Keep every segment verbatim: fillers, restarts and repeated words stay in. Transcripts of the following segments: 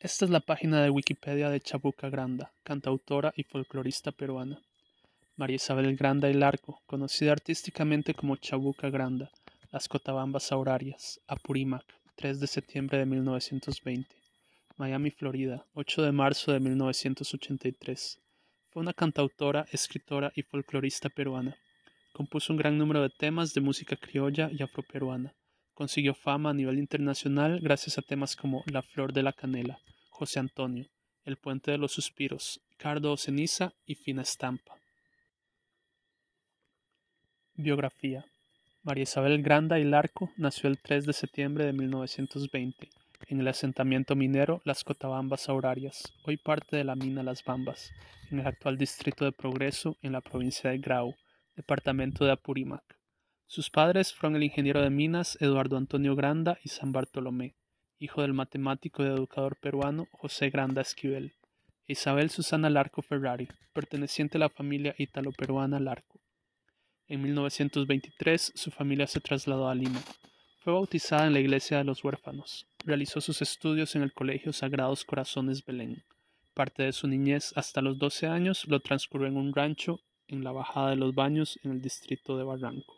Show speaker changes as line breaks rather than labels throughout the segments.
Esta es la página de Wikipedia de Chabuca Granda, cantautora y folclorista peruana. María Isabel Granda y Larco, conocida artísticamente como Chabuca Granda, Las Cotabambas Aurarias, Apurímac, tres de septiembre de mil novecientos veinte. Miami, Florida, ocho de marzo de mil novecientos ochenta y tres. Fue una cantautora, escritora y folclorista peruana. Compuso un gran número de temas de música criolla y afroperuana. Consiguió fama a nivel internacional gracias a temas como La Flor de la Canela, José Antonio, El Puente de los Suspiros, Cardo o Ceniza y Fina Estampa. Biografía. María Isabel Granda y Larco nació el tres de septiembre de mil novecientos veinte en el asentamiento minero Las Cotabambas Aurarias, hoy parte de la mina Las Bambas, en el actual distrito de Progreso en la provincia de Grau, departamento de Apurímac. Sus padres fueron el ingeniero de minas Eduardo Antonio Granda y San Bartolomé, hijo del matemático y educador peruano José Granda Esquivel, e Isabel Susana Larco Ferrari, perteneciente a la familia ítalo-peruana Larco. En mil novecientos veintitrés su familia se trasladó a Lima. Fue bautizada en la iglesia de los huérfanos. Realizó sus estudios en el Colegio Sagrados Corazones Belén. Parte de su niñez hasta los doce años lo transcurrió en un rancho en la Bajada de los Baños en el distrito de Barranco.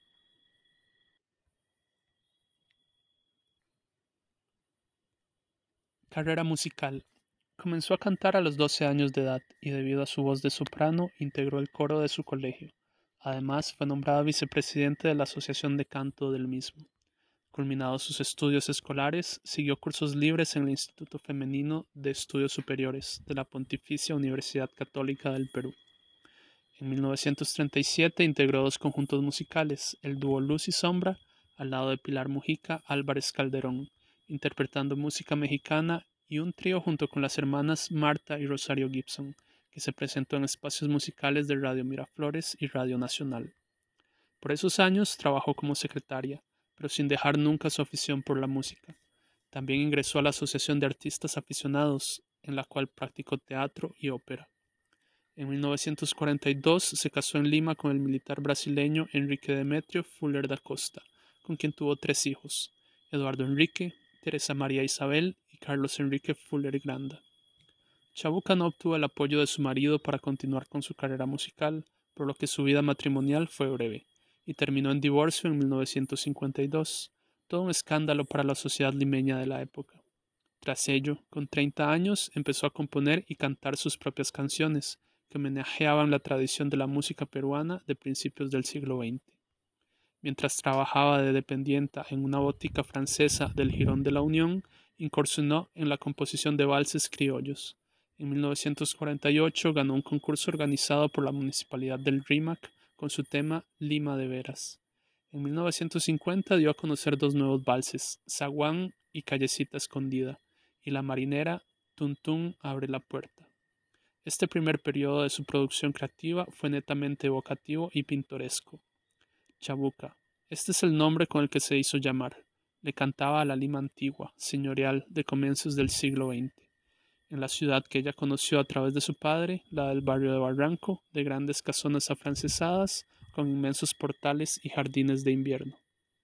Carrera musical. Comenzó a cantar a los doce años de edad y debido a su voz de soprano integró el coro de su colegio. Además fue nombrada vicepresidente de la Asociación de Canto del mismo. Culminados sus estudios escolares, siguió cursos libres en el Instituto Femenino de Estudios Superiores de la Pontificia Universidad Católica del Perú. En mil novecientos treinta y siete integró dos conjuntos musicales, el dúo Luz y Sombra, al lado de Pilar Mujica Álvarez Calderón, interpretando música mexicana, y un trío junto con las hermanas Marta y Rosario Gibson, que se presentó en espacios musicales de Radio Miraflores y Radio Nacional. Por esos años trabajó como secretaria, pero sin dejar nunca su afición por la música. También ingresó a la Asociación de Artistas Aficionados, en la cual practicó teatro y ópera. En mil novecientos cuarenta y dos se casó en Lima con el militar brasileño Enrique Demetrio Fuller da Costa, con quien tuvo tres hijos, Eduardo Enrique, Teresa María Isabel y Carlos Enrique Fuller Granda. Chabuca no obtuvo el apoyo de su marido para continuar con su carrera musical, por lo que su vida matrimonial fue breve, y terminó en divorcio en mil novecientos cincuenta y dos, todo un escándalo para la sociedad limeña de la época. Tras ello, con treinta años, empezó a componer y cantar sus propias canciones, que homenajeaban la tradición de la música peruana de principios del siglo veinte. Mientras trabajaba de dependienta en una botica francesa del Jirón de la Unión, incursionó en la composición de valses criollos. En mil novecientos cuarenta y ocho ganó un concurso organizado por la Municipalidad del Rímac con su tema Lima de Veras. En mil novecientos cincuenta dio a conocer dos nuevos valses, Zaguán y Callecita Escondida, y La Marinera, Tuntún abre la puerta. Este primer periodo de su producción creativa fue netamente evocativo y pintoresco. Chabuca. Este es el nombre con el que se hizo llamar. Le cantaba a la Lima antigua, señorial, de comienzos del siglo veinte, en la ciudad que ella conoció a través de su padre, la del barrio de Barranco, de grandes casonas afrancesadas, con inmensos portales y jardines de invierno.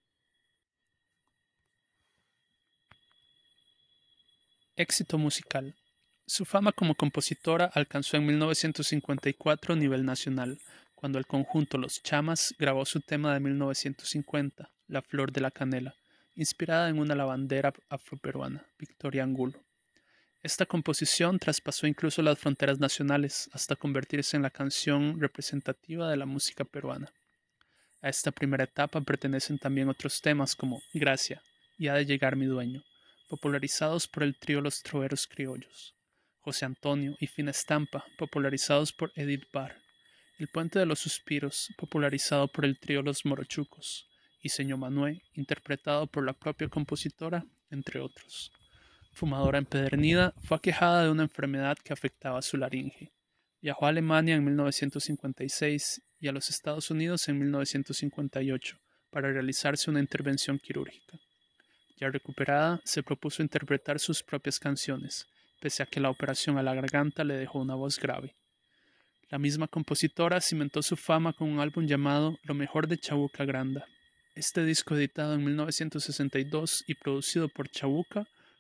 Éxito musical. Su fama como compositora alcanzó en mil novecientos cincuenta y cuatro nivel nacional, cuando el conjunto Los Chamas grabó su tema de mil novecientos cincuenta, La Flor de la Canela, inspirada en una lavandera afroperuana, Victoria Angulo. Esta composición traspasó incluso las fronteras nacionales hasta convertirse en la canción representativa de la música peruana. A esta primera etapa pertenecen también otros temas como Gracia y Ha de llegar mi dueño, popularizados por el trío Los Troveros Criollos, José Antonio y Fina Estampa, popularizados por Edith Barr, El Puente de los Suspiros, popularizado por el trío Los Morochucos, y Señor Manué, interpretado por la propia compositora, entre otros. Fumadora empedernida, fue aquejada de una enfermedad que afectaba su laringe. Viajó a Alemania en mil novecientos cincuenta y seis y a los Estados Unidos en mil novecientos cincuenta y ocho para realizarse una intervención quirúrgica. Ya recuperada, se propuso interpretar sus propias canciones, pese a que la operación a la garganta le dejó una voz grave. La misma compositora cimentó su fama con un álbum llamado Lo mejor de Chabuca Granda. Este disco, editado en mil novecientos sesenta y dos y producido por Chabuca,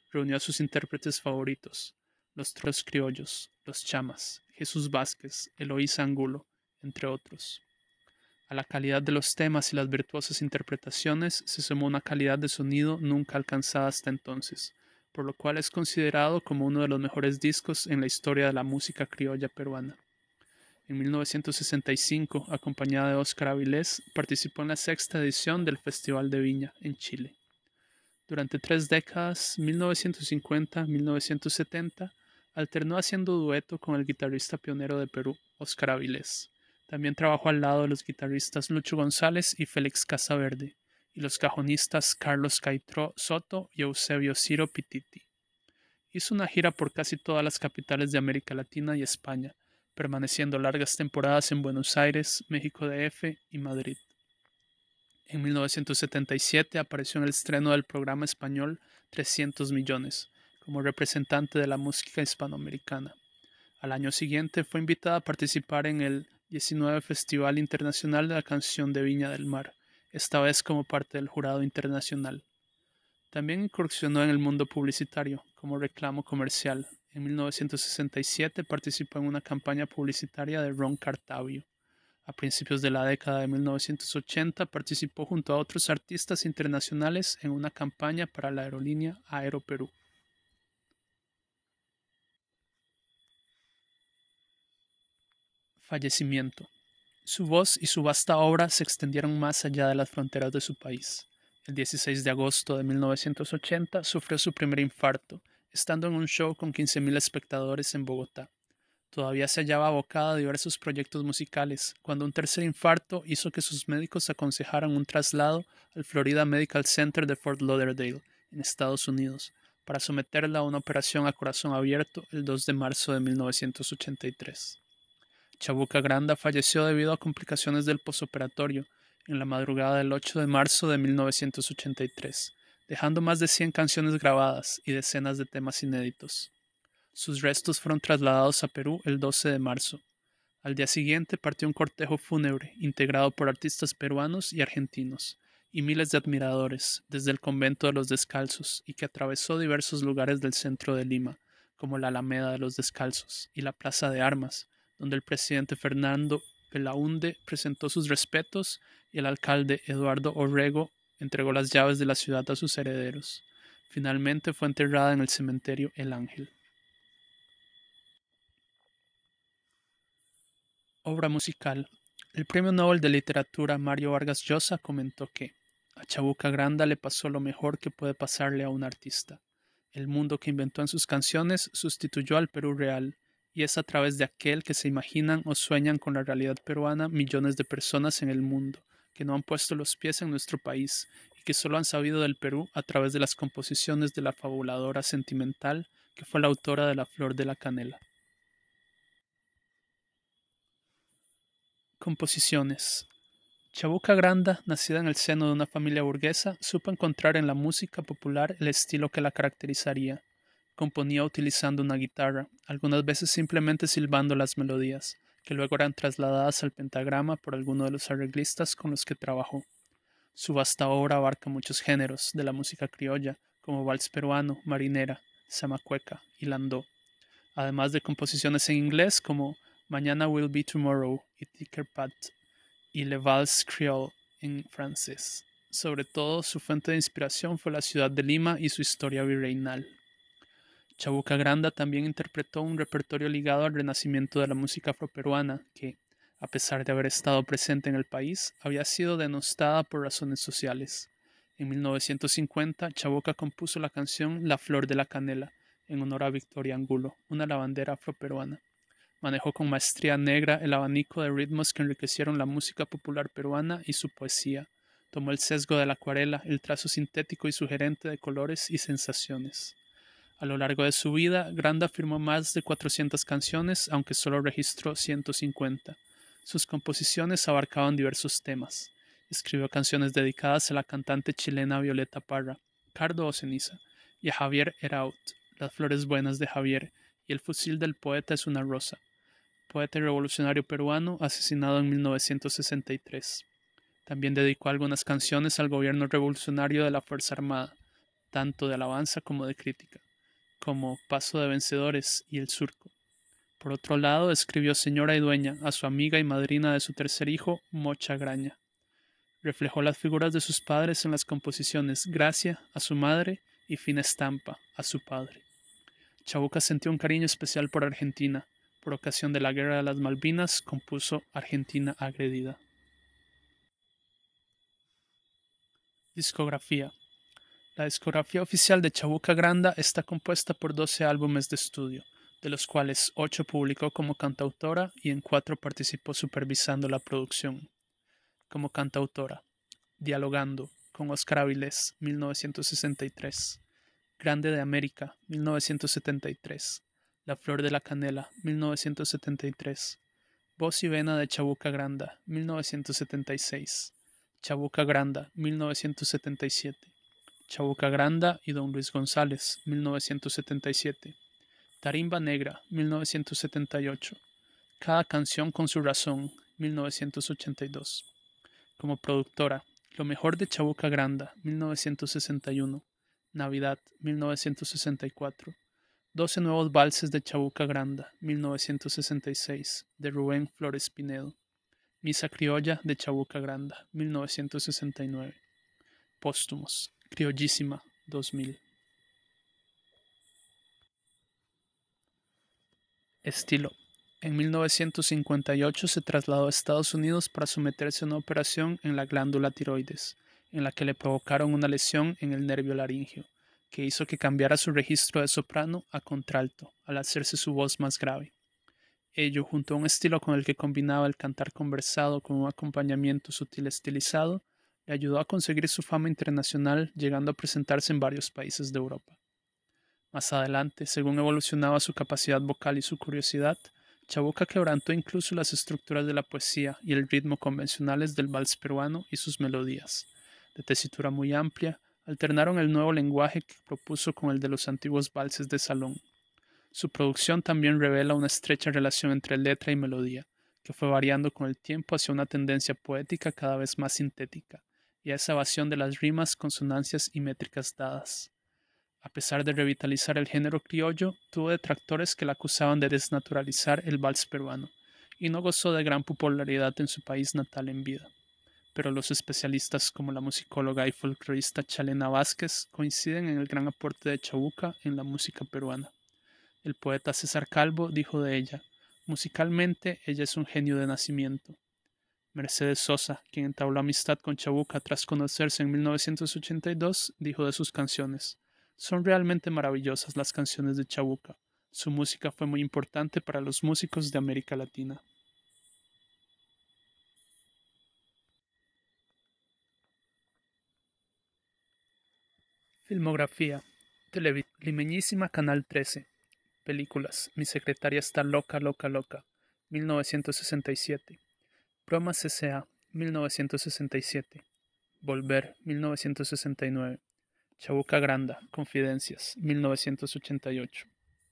reunió a sus intérpretes favoritos, los Trolos Criollos, los Chamas, Jesús Vázquez, Eloísa Angulo, entre otros. A la calidad de los temas y las virtuosas interpretaciones se sumó una calidad de sonido nunca alcanzada hasta entonces, por lo cual es considerado como uno de los mejores discos en la historia de la música criolla peruana. En mil novecientos sesenta y cinco, acompañada de Óscar Avilés, participó en la sexta edición del Festival de Viña, en Chile. Durante tres décadas, mil novecientos cincuenta a mil novecientos setenta, alternó haciendo dueto con el guitarrista pionero de Perú, Óscar Avilés. También trabajó al lado de los guitarristas Lucho González y Félix Casaverde, y los cajonistas Carlos Caitró Soto y Eusebio Ciro Pititi. Hizo una gira por casi todas las capitales de América Latina y España, permaneciendo largas temporadas en Buenos Aires, México D F y Madrid. En mil novecientos setenta y siete apareció en el estreno del programa español trescientos millones, como representante de la música hispanoamericana. Al año siguiente fue invitada a participar en el diecinueve Festival Internacional de la Canción de Viña del Mar, esta vez como parte del jurado internacional. También incursionó en el mundo publicitario, como reclamo comercial. En mil novecientos sesenta y siete participó en una campaña publicitaria de Ron Cartavio. A principios de la década de mil novecientos ochenta participó junto a otros artistas internacionales en una campaña para la aerolínea Aeroperú. Fallecimiento. Su voz y su vasta obra se extendieron más allá de las fronteras de su país. El dieciséis de agosto de mil novecientos ochenta sufrió su primer infarto, estando en un show con quince mil espectadores en Bogotá. Todavía se hallaba abocada a diversos proyectos musicales, cuando un tercer infarto hizo que sus médicos aconsejaran un traslado al Florida Medical Center de Fort Lauderdale, en Estados Unidos, para someterla a una operación a corazón abierto el dos de marzo de mil novecientos ochenta y tres. Chabuca Granda falleció debido a complicaciones del posoperatorio en la madrugada del ocho de marzo de mil novecientos ochenta y tres, dejando más de cien canciones grabadas y decenas de temas inéditos. Sus restos fueron trasladados a Perú el doce de marzo. Al día siguiente partió un cortejo fúnebre integrado por artistas peruanos y argentinos, y miles de admiradores, desde el convento de los Descalzos, y que atravesó diversos lugares del centro de Lima, como la Alameda de los Descalzos y la Plaza de Armas, donde el presidente Fernando Belaúnde presentó sus respetos y el alcalde Eduardo Orrego entregó las llaves de la ciudad a sus herederos. Finalmente fue enterrada en el cementerio El Ángel. Obra musical. El Premio Nobel de Literatura Mario Vargas Llosa comentó que a Chabuca Granda le pasó lo mejor que puede pasarle a un artista. El mundo que inventó en sus canciones sustituyó al Perú real, y es a través de aquel que se imaginan o sueñan con la realidad peruana millones de personas en el mundo, que no han puesto los pies en nuestro país y que solo han sabido del Perú a través de las composiciones de la fabuladora sentimental que fue la autora de La Flor de la Canela. Composiciones. Chabuca Granda, nacida en el seno de una familia burguesa, supo encontrar en la música popular el estilo que la caracterizaría. Componía utilizando una guitarra, algunas veces simplemente silbando las melodías, que luego eran trasladadas al pentagrama por alguno de los arreglistas con los que trabajó. Su vasta obra abarca muchos géneros de la música criolla, como vals peruano, marinera, zamacueca y landó, además de composiciones en inglés como Mañana Will Be Tomorrow y Ticker Pat y Le Vals Creole en francés. Sobre todo, su fuente de inspiración fue la ciudad de Lima y su historia virreinal. Chabuca Granda también interpretó un repertorio ligado al renacimiento de la música afroperuana que, a pesar de haber estado presente en el país, había sido denostada por razones sociales. En mil novecientos cincuenta, Chabuca compuso la canción La Flor de la Canela, en honor a Victoria Angulo, una lavandera afroperuana. Manejó con maestría negra el abanico de ritmos que enriquecieron la música popular peruana y su poesía. Tomó el sesgo de la acuarela, el trazo sintético y sugerente de colores y sensaciones. A lo largo de su vida, Granda firmó más de cuatrocientas canciones, aunque solo registró ciento cincuenta. Sus composiciones abarcaban diversos temas. Escribió canciones dedicadas a la cantante chilena Violeta Parra, Cardo o Ceniza, y a Javier Eraut, Las Flores Buenas de Javier, y El Fusil del Poeta es una rosa, poeta y revolucionario peruano asesinado en mil novecientos sesenta y tres. También dedicó algunas canciones al gobierno revolucionario de la Fuerza Armada. tanto de alabanza como de crítica, como Paso de Vencedores y El Surco. Por otro lado, escribió Señora y Dueña a su amiga y madrina de su tercer hijo, Mocha Graña. Reflejó las figuras de sus padres en las composiciones Gracia a su madre y Fina Estampa a su padre. Chabuca sentía un cariño especial por Argentina. Por ocasión de la Guerra de las Malvinas, compuso Argentina agredida. Discografía. La discografía oficial de Chabuca Granda está compuesta por doce álbumes de estudio, de los cuales ocho publicó como cantautora y en cuatro participó supervisando la producción. Como cantautora, Dialogando, con Óscar Avilés, mil novecientos sesenta y tres. Grande de América, mil novecientos setenta y tres. La Flor de la Canela, mil novecientos setenta y tres. Voz y Vena de Chabuca Granda, mil novecientos setenta y seis. Chabuca Granda, mil novecientos setenta y siete. Chabuca Granda y Don Luis González, mil novecientos setenta y siete. Tarimba Negra, mil novecientos setenta y ocho. Cada canción con su razón, mil novecientos ochenta y dos. Como productora, Lo mejor de Chabuca Granda, mil novecientos sesenta y uno. Navidad, mil novecientos sesenta y cuatro. doce nuevos valses de Chabuca Granda, mil novecientos sesenta y seis, de Rubén Flores Pinedo. Misa criolla de Chabuca Granda, mil novecientos sesenta y nueve. Póstumos, Criollísima, dos mil. Estilo. En mil novecientos cincuenta y ocho se trasladó a Estados Unidos para someterse a una operación en la glándula tiroides, en la que le provocaron una lesión en el nervio laringio, que hizo que cambiara su registro de soprano a contralto, al hacerse su voz más grave. Ello, junto a un estilo con el que combinaba el cantar conversado con un acompañamiento sutil estilizado, le ayudó a conseguir su fama internacional, llegando a presentarse en varios países de Europa. Más adelante, según evolucionaba su capacidad vocal y su curiosidad, Chabuca quebrantó incluso las estructuras de la poesía y el ritmo convencionales del vals peruano y sus melodías. De tesitura muy amplia, alternaron el nuevo lenguaje que propuso con el de los antiguos valses de salón. Su producción también revela una estrecha relación entre letra y melodía, que fue variando con el tiempo hacia una tendencia poética cada vez más sintética, y a esa evasión de las rimas, consonancias y métricas dadas. A pesar de revitalizar el género criollo, tuvo detractores que la acusaban de desnaturalizar el vals peruano, y no gozó de gran popularidad en su país natal en vida. Pero los especialistas como la musicóloga y folclorista Chalena Vázquez coinciden en el gran aporte de Chabuca en la música peruana. El poeta César Calvo dijo de ella: musicalmente ella es un genio de nacimiento. Mercedes Sosa, quien entabló amistad con Chabuca tras conocerse en mil novecientos ochenta y dos, dijo de sus canciones: son realmente maravillosas las canciones de Chabuca. Su música fue muy importante para los músicos de América Latina. Filmografía. Limeñísima Canal trece. Películas. Mi secretaria está loca, loca, loca. mil novecientos sesenta y siete. Bromas S A mil novecientos sesenta y siete. Volver. mil novecientos sesenta y nueve. Chabuca Granda. Confidencias. mil novecientos ochenta y ocho.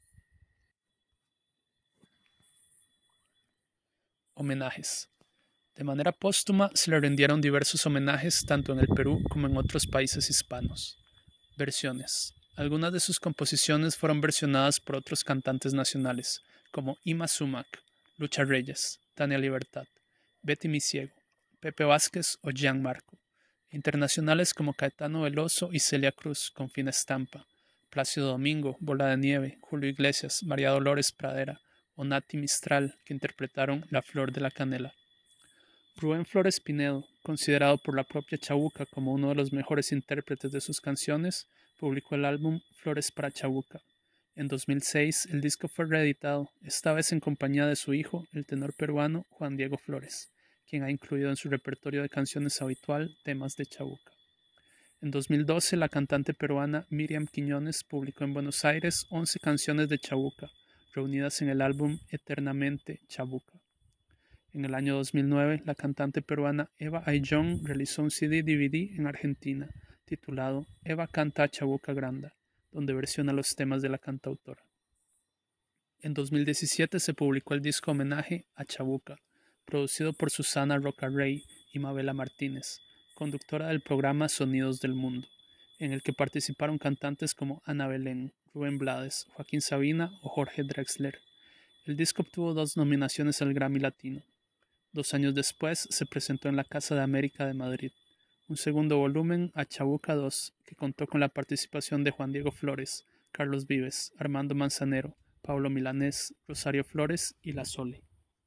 Homenajes. De manera póstuma se le rindieron diversos homenajes tanto en el Perú como en otros países hispanos. Versiones. Algunas de sus composiciones fueron versionadas por otros cantantes nacionales, como Ima Sumac, Lucha Reyes, Tania Libertad, Betty Misiego, Pepe Vázquez o Gianmarco. Internacionales como Caetano Veloso y Celia Cruz, con Fina Estampa, Plácido Domingo, Bola de Nieve, Julio Iglesias, María Dolores Pradera o Nati Mistral, que interpretaron La Flor de la Canela. Rubén Flores Pinedo, considerado por la propia Chabuca como uno de los mejores intérpretes de sus canciones, publicó el álbum Flores para Chabuca. En dos mil seis, el disco fue reeditado, esta vez en compañía de su hijo, el tenor peruano Juan Diego Flores, quien ha incluido en su repertorio de canciones habitual temas de Chabuca. En dos mil doce, la cantante peruana Miriam Quiñones publicó en Buenos Aires once canciones de Chabuca, reunidas en el álbum Eternamente Chabuca. En el año dos mil nueve, la cantante peruana Eva Ayllón realizó un C D D V D en Argentina, titulado Eva canta a Chabuca Granda, donde versiona los temas de la cantautora. En dos mil diecisiete se publicó el disco homenaje a Chabuca, producido por Susana Roca Rey y Mabela Martínez, conductora del programa Sonidos del Mundo, en el que participaron cantantes como Ana Belén, Rubén Blades, Joaquín Sabina o Jorge Drexler. El disco obtuvo dos nominaciones al Grammy Latino. Dos años después se presentó en la Casa de América de Madrid un segundo volumen, A Chabuca dos, que contó con la participación de Juan Diego Flores, Carlos Vives, Armando Manzanero, Pablo Milanés, Rosario Flores y La Sole.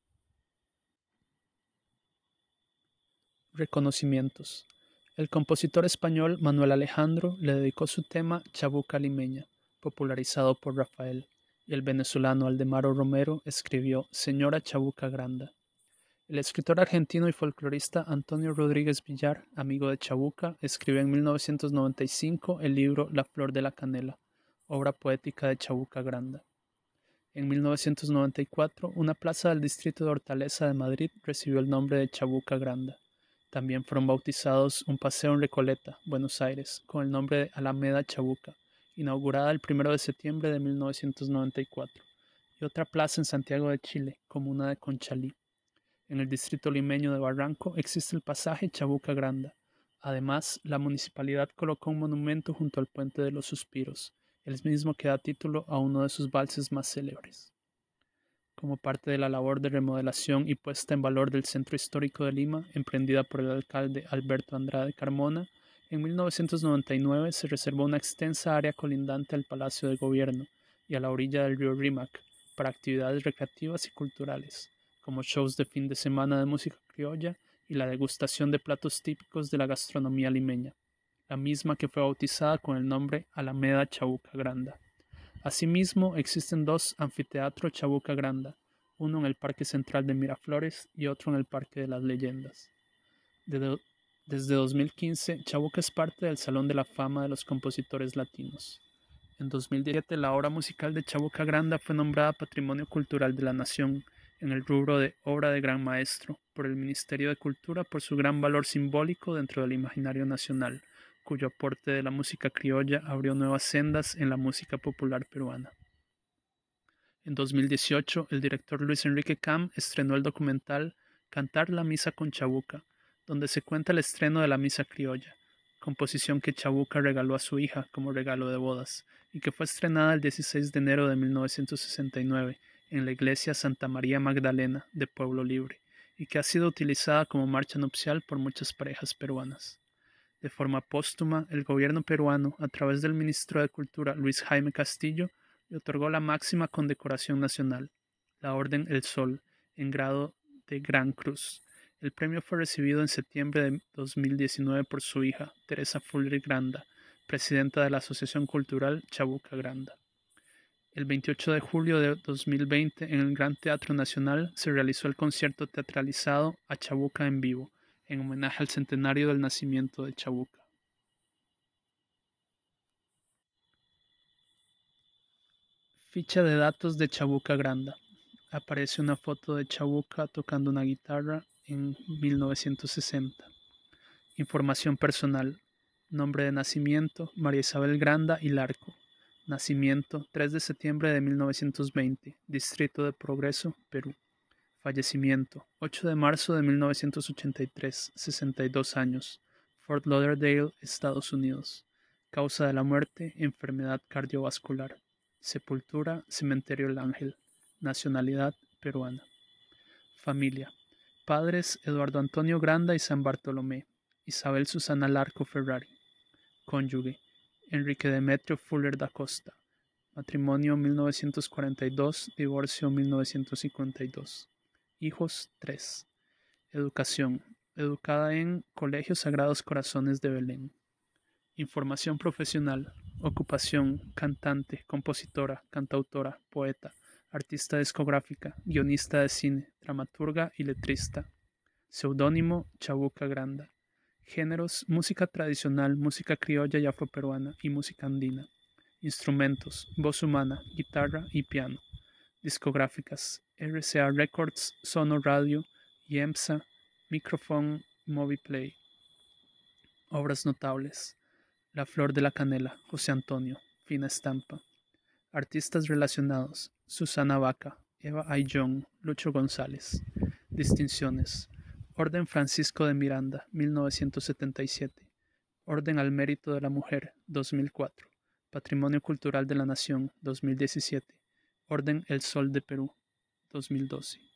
Reconocimientos. El compositor español Manuel Alejandro le dedicó su tema Chabuca Limeña, popularizado por Rafael, y el venezolano Aldemaro Romero escribió Señora Chabuca Granda. El escritor argentino y folclorista Antonio Rodríguez Villar, amigo de Chabuca, escribió en mil novecientos noventa y cinco el libro La Flor de la Canela, obra poética de Chabuca Granda. En mil novecientos noventa y cuatro, una plaza del distrito de Hortaleza de Madrid recibió el nombre de Chabuca Granda. También fueron bautizados un paseo en Recoleta, Buenos Aires, con el nombre de Alameda Chabuca, inaugurada el primero de septiembre de mil novecientos noventa y cuatro, y otra plaza en Santiago de Chile, comuna de Conchalí. En el distrito limeño de Barranco existe el pasaje Chabuca Granda. Además, la municipalidad colocó un monumento junto al Puente de los Suspiros, el mismo que da título a uno de sus valses más célebres. Como parte de la labor de remodelación y puesta en valor del Centro Histórico de Lima, emprendida por el alcalde Alberto Andrade Carmona, en mil novecientos noventa y nueve se reservó una extensa área colindante al Palacio de Gobierno y a la orilla del río Rímac para actividades recreativas y culturales, como shows de fin de semana de música criolla y la degustación de platos típicos de la gastronomía limeña, la misma que fue bautizada con el nombre Alameda Chabuca Granda. Asimismo, existen dos anfiteatros Chabuca Granda, uno en el Parque Central de Miraflores y otro en el Parque de las Leyendas. De- desde dos mil quince, Chabuca es parte del Salón de la Fama de los Compositores Latinos. En dos mil diecisiete, la obra musical de Chabuca Granda fue nombrada Patrimonio Cultural de la Nación en el rubro de Obra de Gran Maestro por el Ministerio de Cultura por su gran valor simbólico dentro del imaginario nacional, cuyo aporte de la música criolla abrió nuevas sendas en la música popular peruana. En dos mil dieciocho, el director Luis Enrique Cam estrenó el documental Cantar la Misa con Chabuca, donde se cuenta el estreno de la Misa Criolla, composición que Chabuca regaló a su hija como regalo de bodas, y que fue estrenada el dieciséis de enero de mil novecientos sesenta y nueve en la iglesia Santa María Magdalena de Pueblo Libre, y que ha sido utilizada como marcha nupcial por muchas parejas peruanas. De forma póstuma, el gobierno peruano, a través del ministro de Cultura Luis Jaime Castillo, le otorgó la máxima condecoración nacional, la Orden El Sol, en grado de Gran Cruz. El premio fue recibido en septiembre de dos mil diecinueve por su hija, Teresa Fuller Granda, presidenta de la Asociación Cultural Chabuca Granda. El veintiocho de julio de dos mil veinte, en el Gran Teatro Nacional, se realizó el concierto teatralizado A Chabuca en Vivo, en homenaje al centenario del nacimiento de Chabuca. Ficha de datos de Chabuca Granda. Aparece una foto de Chabuca tocando una guitarra en mil novecientos sesenta. Información personal. Nombre de nacimiento, María Isabel Granda y Larco. Nacimiento, tres de septiembre de mil novecientos veinte, Distrito de Progreso, Perú. Fallecimiento, ocho de marzo de mil novecientos ochenta y tres, sesenta y dos años, Fort Lauderdale, Estados Unidos. Causa de la muerte, enfermedad cardiovascular. Sepultura, Cementerio El Ángel. Nacionalidad, peruana. Familia. Padres, Eduardo Antonio Granda y San Bartolomé. Isabel Susana Larco Ferrari. Cónyuge, Enrique Demetrio Fuller da Costa. Matrimonio mil novecientos cuarenta y dos, divorcio mil novecientos cincuenta y dos. Hijos, tres. Educación. Educada en Colegio Sagrados Corazones de Belén. Información profesional. Ocupación, cantante, compositora, cantautora, poeta, artista discográfica, guionista de cine, dramaturga y letrista. Seudónimo, Chabuca Granda. Géneros, música tradicional, música criolla y afroperuana y música andina. Instrumentos, voz humana, guitarra y piano. Discográficas, R C A Records, Sono Radio y EMSA, Microphone, Moviplay. Obras notables. La Flor de la Canela, José Antonio, Fina Estampa. Artistas relacionados, Susana Vaca, Eva Ayllón, Lucho González. Distinciones. Orden Francisco de Miranda, mil novecientos setenta y siete. Orden al Mérito de la Mujer, dos mil cuatro. Patrimonio Cultural de la Nación, dos mil diecisiete. Orden El Sol de Perú, dos mil doce.